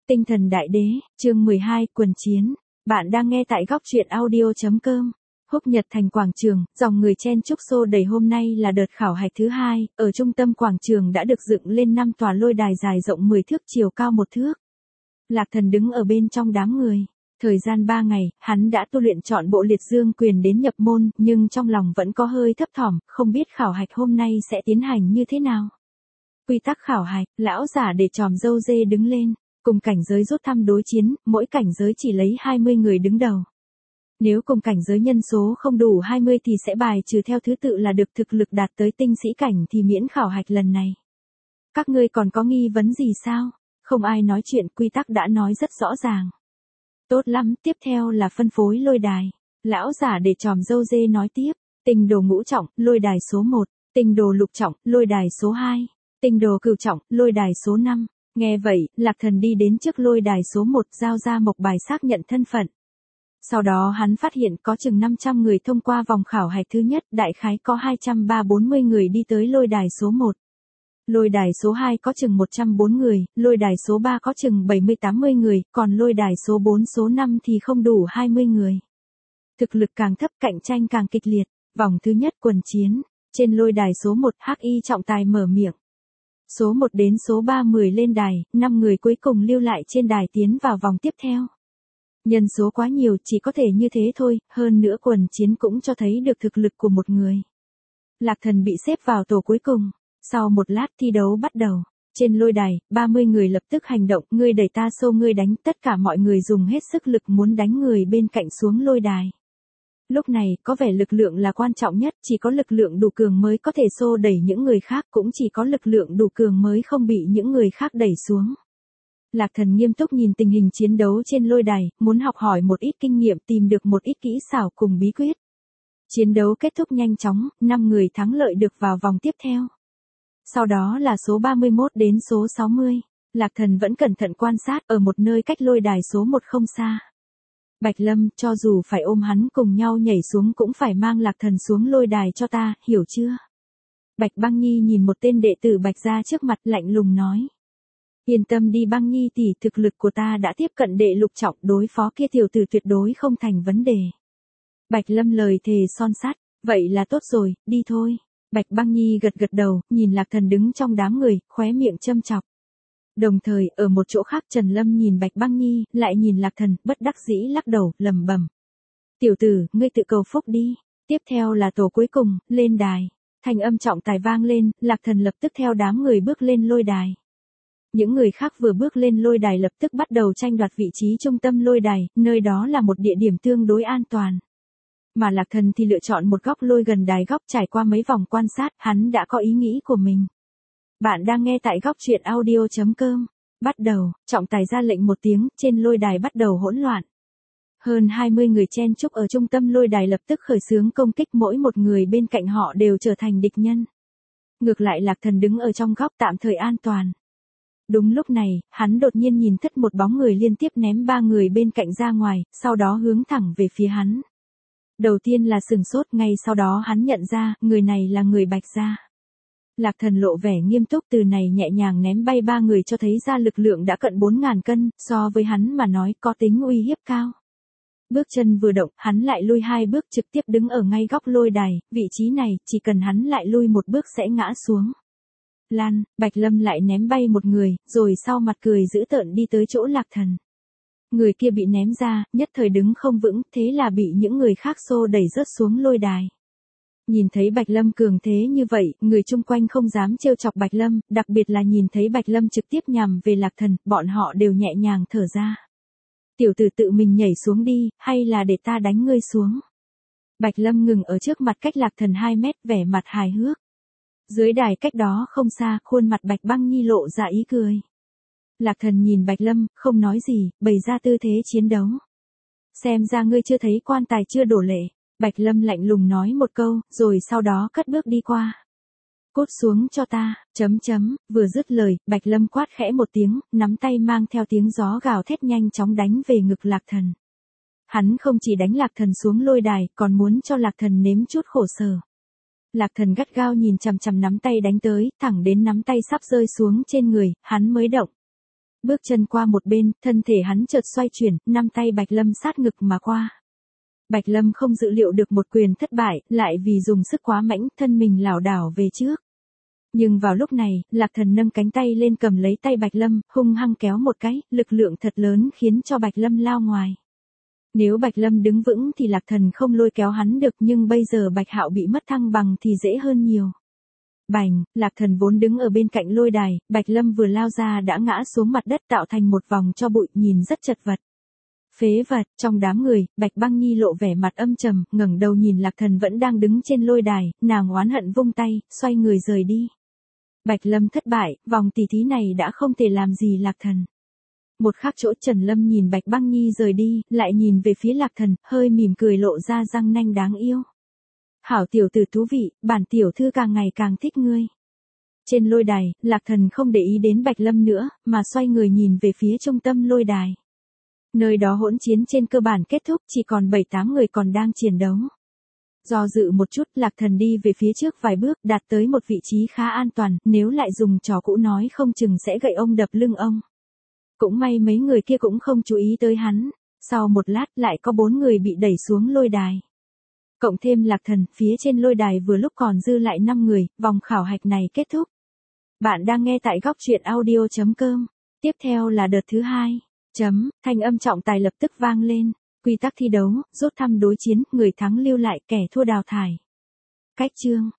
Tinh thần đại đế, chương 12, quần chiến. Bạn đang nghe tại góc truyện audio.com. Húc Nhật Thành quảng trường, dòng người chen chúc xô đầy. Hôm nay là đợt khảo hạch thứ 2, ở trung tâm quảng trường đã được dựng lên 5 tòa lôi đài dài rộng 10 thước, chiều cao 1 thước. Lạc Thần đứng ở bên trong đám người. Thời gian 3 ngày, hắn đã tu luyện trọn bộ liệt dương quyền đến nhập môn, nhưng trong lòng vẫn có hơi thấp thỏm, không biết khảo hạch hôm nay sẽ tiến hành như thế nào. Quy tắc khảo hạch, lão giả để tròm râu dê đứng lên. Cùng cảnh giới rút thăm đối chiến, mỗi cảnh giới chỉ lấy 20 người đứng đầu. Nếu cùng cảnh giới nhân số không đủ 20 thì sẽ bài trừ theo thứ tự là được, thực lực đạt tới tinh sĩ cảnh thì miễn khảo hạch lần này. Các ngươi còn có nghi vấn gì sao? Không ai nói chuyện, quy tắc đã nói rất rõ ràng. Tốt lắm, tiếp theo là phân phối lôi đài. Lão giả để tròm râu dê nói tiếp, tinh đồ ngũ trọng, lôi đài số 1, tinh đồ lục trọng, lôi đài số 2, tinh đồ cửu trọng, lôi đài số 5. Nghe vậy, Lạc Thần đi đến trước lôi đài số 1, giao ra mộc bài xác nhận thân phận. Sau đó hắn phát hiện có chừng 500 người thông qua vòng khảo hạch thứ nhất, đại khái có 230-40 người đi tới lôi đài số 1. Lôi đài số 2 có chừng 104 người, lôi đài số 3 có chừng 70-80 người, còn lôi đài số 4 số 5 thì không đủ 20 người. Thực lực càng thấp, cạnh tranh càng kịch liệt. Vòng thứ nhất quần chiến. Trên lôi đài số 1, HI trọng tài mở miệng. Số 1 đến số 30 lên đài, 5 người cuối cùng lưu lại trên đài tiến vào vòng tiếp theo. Nhân số quá nhiều, chỉ có thể như thế thôi, hơn nữa quần chiến cũng cho thấy được thực lực của một người. Lạc Thần bị xếp vào tổ cuối cùng. Sau một lát thi đấu bắt đầu. Trên lôi đài, 30 người lập tức hành động, ngươi đẩy ta xô ngươi đánh, tất cả mọi người dùng hết sức lực muốn đánh người bên cạnh xuống lôi đài. Lúc này, có vẻ lực lượng là quan trọng nhất, chỉ có lực lượng đủ cường mới có thể xô đẩy những người khác, cũng chỉ có lực lượng đủ cường mới không bị những người khác đẩy xuống. Lạc Thần nghiêm túc nhìn tình hình chiến đấu trên lôi đài, muốn học hỏi một ít kinh nghiệm, tìm được một ít kỹ xảo cùng bí quyết. Chiến đấu kết thúc nhanh chóng, 5 người thắng lợi được vào vòng tiếp theo. Sau đó là số 31 đến số 60. Lạc Thần vẫn cẩn thận quan sát ở một nơi cách lôi đài số 1 không xa. Bạch Lâm, cho dù phải ôm hắn cùng nhau nhảy xuống cũng phải mang Lạc Thần xuống lôi đài cho ta, hiểu chưa? Bạch Băng Nhi nhìn một tên đệ tử Bạch gia trước mặt, lạnh lùng nói. Yên tâm đi Băng Nhi tỷ, thực lực của ta đã tiếp cận đệ lục trọng, đối phó kia tiểu tử tuyệt đối không thành vấn đề. Bạch Lâm lời thề son sắt, vậy là tốt rồi, đi thôi. Bạch Băng Nhi gật gật đầu, nhìn Lạc Thần đứng trong đám người, khóe miệng châm chọc. Đồng thời, ở một chỗ khác Trần Lâm nhìn Bạch Băng Nhi, lại nhìn Lạc Thần, bất đắc dĩ lắc đầu, lẩm bẩm. Tiểu tử, ngươi tự cầu phúc đi. Tiếp theo là tổ cuối cùng, lên đài. Thanh âm trọng tài vang lên, Lạc Thần lập tức theo đám người bước lên lôi đài. Những người khác vừa bước lên lôi đài lập tức bắt đầu tranh đoạt vị trí trung tâm lôi đài, nơi đó là một địa điểm tương đối an toàn. Mà Lạc Thần thì lựa chọn một góc lôi gần đài góc, trải qua mấy vòng quan sát, hắn đã có ý nghĩ của mình. Bạn đang nghe tại góc truyện audio.com. Bắt đầu, trọng tài ra lệnh một tiếng, trên lôi đài bắt đầu hỗn loạn. Hơn 20 người chen chúc ở trung tâm lôi đài lập tức khởi xướng công kích, mỗi một người bên cạnh họ đều trở thành địch nhân. Ngược lại Lạc Thần đứng ở trong góc tạm thời an toàn. Đúng lúc này, hắn đột nhiên nhìn thất một bóng người liên tiếp ném 3 người bên cạnh ra ngoài, sau đó hướng thẳng về phía hắn. Đầu tiên là sừng sốt, ngay sau đó hắn nhận ra, người này là người Bạch gia. Lạc Thần lộ vẻ nghiêm túc, từ này nhẹ nhàng ném bay 3 người cho thấy ra lực lượng đã cận 4.000 cân, so với hắn mà nói có tính uy hiếp cao. Bước chân vừa động, hắn lại lui 2 bước, trực tiếp đứng ở ngay góc lôi đài, vị trí này, chỉ cần hắn lại lui 1 bước sẽ ngã xuống. Lan, Bạch Lâm lại ném bay một người, rồi sau mặt cười dữ tợn đi tới chỗ Lạc Thần. Người kia bị ném ra, nhất thời đứng không vững, thế là bị những người khác xô đẩy rớt xuống lôi đài. Nhìn thấy Bạch Lâm cường thế như vậy, người chung quanh không dám trêu chọc Bạch Lâm, đặc biệt là nhìn thấy Bạch Lâm trực tiếp nhằm về Lạc Thần, bọn họ đều nhẹ nhàng thở ra. Tiểu tử tự mình nhảy xuống đi, hay là để ta đánh ngươi xuống? Bạch Lâm ngừng ở trước mặt cách Lạc Thần 2 mét, vẻ mặt hài hước. Dưới đài cách đó không xa, khuôn mặt Bạch Băng Nhi lộ ra ý cười. Lạc Thần nhìn Bạch Lâm, không nói gì, bày ra tư thế chiến đấu. Xem ra ngươi chưa thấy quan tài chưa đổ lệ. Bạch Lâm lạnh lùng nói một câu, rồi sau đó cất bước đi qua. Cút xuống cho ta, vừa dứt lời, Bạch Lâm quát khẽ một tiếng, nắm tay mang theo tiếng gió gào thét nhanh chóng đánh về ngực Lạc Thần. Hắn không chỉ đánh Lạc Thần xuống lôi đài, còn muốn cho Lạc Thần nếm chút khổ sở. Lạc Thần gắt gao nhìn chằm chằm nắm tay đánh tới, thẳng đến nắm tay sắp rơi xuống trên người, hắn mới động. Bước chân qua một bên, thân thể hắn chợt xoay chuyển, năm tay Bạch Lâm sát ngực mà qua. Bạch Lâm không dự liệu được một quyền thất bại, lại vì dùng sức quá mạnh, thân mình lảo đảo về trước. Nhưng vào lúc này, Lạc Thần nâng cánh tay lên cầm lấy tay Bạch Lâm, hung hăng kéo một cái, lực lượng thật lớn khiến cho Bạch Lâm lao ngoài. Nếu Bạch Lâm đứng vững thì Lạc Thần không lôi kéo hắn được, nhưng bây giờ Bạch Hạo bị mất thăng bằng thì dễ hơn nhiều. Bành, Lạc Thần vốn đứng ở bên cạnh lôi đài, Bạch Lâm vừa lao ra đã ngã xuống mặt đất tạo thành một vòng cho bụi, nhìn rất chật vật. Phế vật, trong đám người, Bạch Băng Nhi lộ vẻ mặt âm trầm, ngẩng đầu nhìn Lạc Thần vẫn đang đứng trên lôi đài, nàng oán hận vung tay, xoay người rời đi. Bạch Lâm thất bại, vòng tỷ thí này đã không thể làm gì Lạc Thần. Một khắc chỗ Trần Lâm nhìn Bạch Băng Nhi rời đi, lại nhìn về phía Lạc Thần, hơi mỉm cười lộ ra răng nanh đáng yêu. Hảo tiểu tử thú vị, bản tiểu thư càng ngày càng thích ngươi. Trên lôi đài, Lạc Thần không để ý đến Bạch Lâm nữa, mà xoay người nhìn về phía trung tâm lôi đài. Nơi đó hỗn chiến trên cơ bản kết thúc, chỉ còn 7-8 người còn đang chiến đấu. Do dự một chút, Lạc Thần đi về phía trước vài bước, đạt tới một vị trí khá an toàn, nếu lại dùng trò cũ nói không chừng sẽ gậy ông đập lưng ông. Cũng may mấy người kia cũng không chú ý tới hắn. Sau một lát lại có 4 người bị đẩy xuống lôi đài. Cộng thêm Lạc Thần, phía trên lôi đài vừa lúc còn dư lại 5 người, vòng khảo hạch này kết thúc. Bạn đang nghe tại góc truyện audio.com. Tiếp theo là đợt thứ 2. Thanh âm trọng tài lập tức vang lên. Quy tắc thi đấu, rút thăm đối chiến, người thắng lưu lại, kẻ thua đào thải. Cách chương.